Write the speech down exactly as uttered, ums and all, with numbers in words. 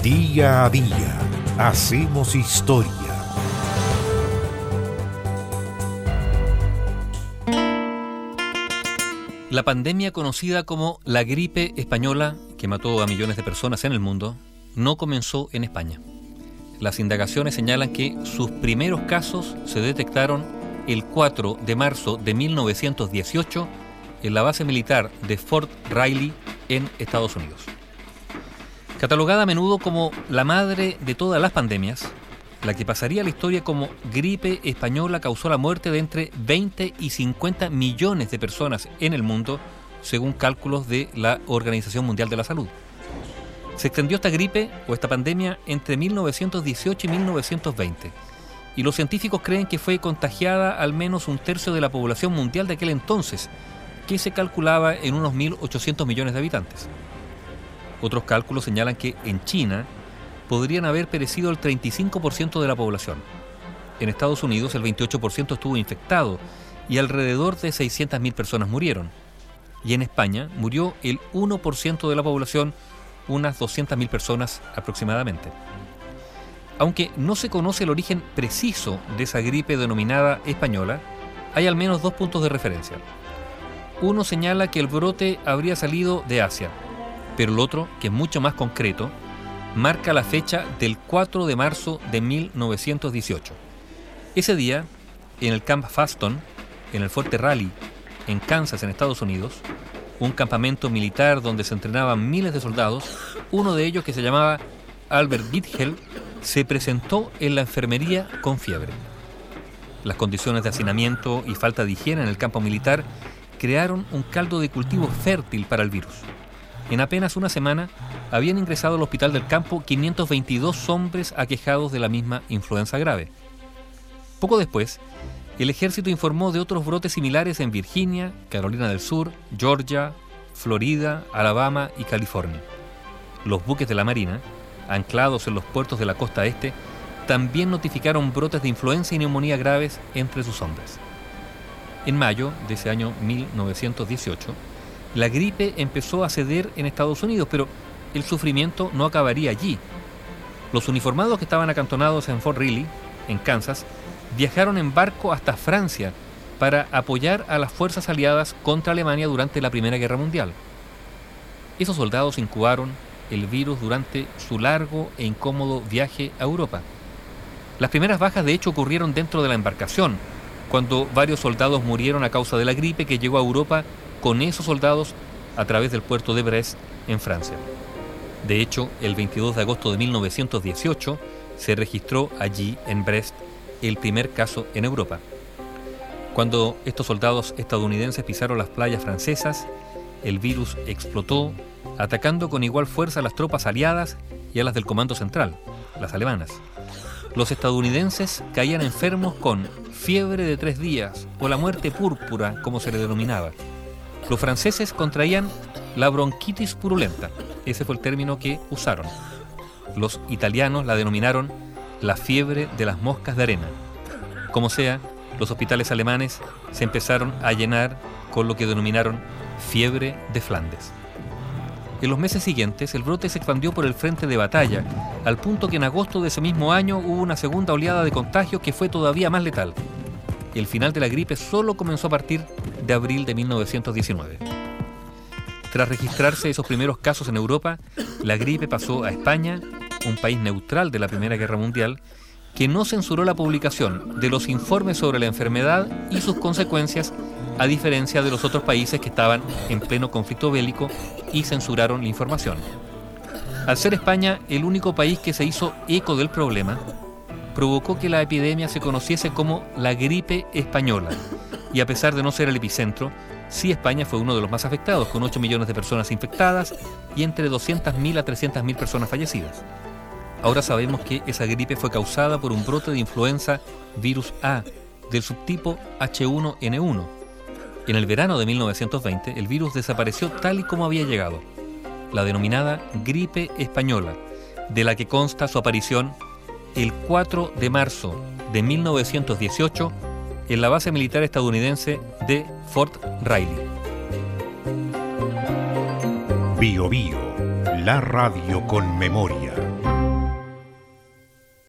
Día a día hacemos historia. La pandemia conocida como la gripe española, que mató a millones de personas en el mundo, no comenzó en España. Las indagaciones señalan que sus primeros casos se detectaron el cuatro de marzo de mil novecientos dieciocho en la base militar de Fort Riley en Estados Unidos. Catalogada a menudo como la madre de todas las pandemias, la que pasaría a la historia como gripe española causó la muerte de entre veinte y cincuenta millones de personas en el mundo, según cálculos de la Organización Mundial de la Salud. Se extendió esta gripe o esta pandemia entre mil novecientos dieciocho y mil novecientos veinte, y los científicos creen que fue contagiada al menos un tercio de la población mundial de aquel entonces, que se calculaba en unos mil ochocientos millones de habitantes. Otros cálculos señalan que en China podrían haber perecido el treinta y cinco por ciento de la población. En Estados Unidos el veintiocho por ciento estuvo infectado y alrededor de seiscientas mil personas murieron. Y en España murió el uno por ciento de la población, unas doscientas mil personas aproximadamente. Aunque no se conoce el origen preciso de esa gripe denominada española, hay al menos dos puntos de referencia. Uno señala que el brote habría salido de Asia, pero el otro, que es mucho más concreto, marca la fecha del cuatro de marzo de mil novecientos dieciocho. Ese día, en el Camp Faston, en el Fuerte Raleigh, en Kansas, en Estados Unidos, un campamento militar donde se entrenaban miles de soldados, uno de ellos, que se llamaba Albert Gittel, se presentó en la enfermería con fiebre. Las condiciones de hacinamiento y falta de higiene en el campo militar crearon un caldo de cultivo fértil para el virus. En apenas una semana habían ingresado al hospital del campo quinientos veintidós hombres aquejados de la misma influenza grave. Poco después, el ejército informó de otros brotes similares en Virginia, Carolina del Sur, Georgia, Florida, Alabama y California. Los buques de la Marina, anclados en los puertos de la costa este, también notificaron brotes de influenza y neumonía graves entre sus hombres. En mayo de ese año mil novecientos dieciocho, la gripe empezó a ceder en Estados Unidos, pero el sufrimiento no acabaría allí. Los uniformados que estaban acantonados en Fort Riley, en Kansas, viajaron en barco hasta Francia para apoyar a las fuerzas aliadas contra Alemania durante la Primera Guerra Mundial. Esos soldados incubaron el virus durante su largo e incómodo viaje a Europa. Las primeras bajas, de hecho, ocurrieron dentro de la embarcación, cuando varios soldados murieron a causa de la gripe que llegó a Europa con esos soldados a través del puerto de Brest, en Francia. De hecho, el veintidós de agosto de mil novecientos dieciocho se registró allí, en Brest, el primer caso en Europa. Cuando estos soldados estadounidenses pisaron las playas francesas, el virus explotó, atacando con igual fuerza a las tropas aliadas y a las del Comando Central, las alemanas. Los estadounidenses caían enfermos con fiebre de tres días o la muerte púrpura, como se le denominaba. Los franceses contraían la bronquitis purulenta, ese fue el término que usaron. Los italianos la denominaron la fiebre de las moscas de arena. Como sea, los hospitales alemanes se empezaron a llenar con lo que denominaron fiebre de Flandes. En los meses siguientes, el brote se expandió por el frente de batalla, al punto que en agosto de ese mismo año hubo una segunda oleada de contagios que fue todavía más letal. El final de la gripe solo comenzó a partir de abril de mil novecientos diecinueve. Tras registrarse esos primeros casos en Europa, la gripe pasó a España, un país neutral de la Primera Guerra Mundial, que no censuró la publicación de los informes sobre la enfermedad y sus consecuencias, a diferencia de los otros países que estaban en pleno conflicto bélico y censuraron la información. Al ser España el único país que se hizo eco del problema, provocó que la epidemia se conociese como la gripe española, y a pesar de no ser el epicentro, sí España fue uno de los más afectados, con ocho millones de personas infectadas y entre doscientas mil a trescientas mil personas fallecidas. Ahora sabemos que esa gripe fue causada por un brote de influenza virus A, del subtipo H uno N uno. En el verano de mil novecientos veinte, el virus desapareció tal y como había llegado, la denominada gripe española, de la que consta su aparición el cuatro de marzo de mil novecientos dieciocho en la base militar estadounidense de Fort Riley. Bio Bio, la radio con memoria.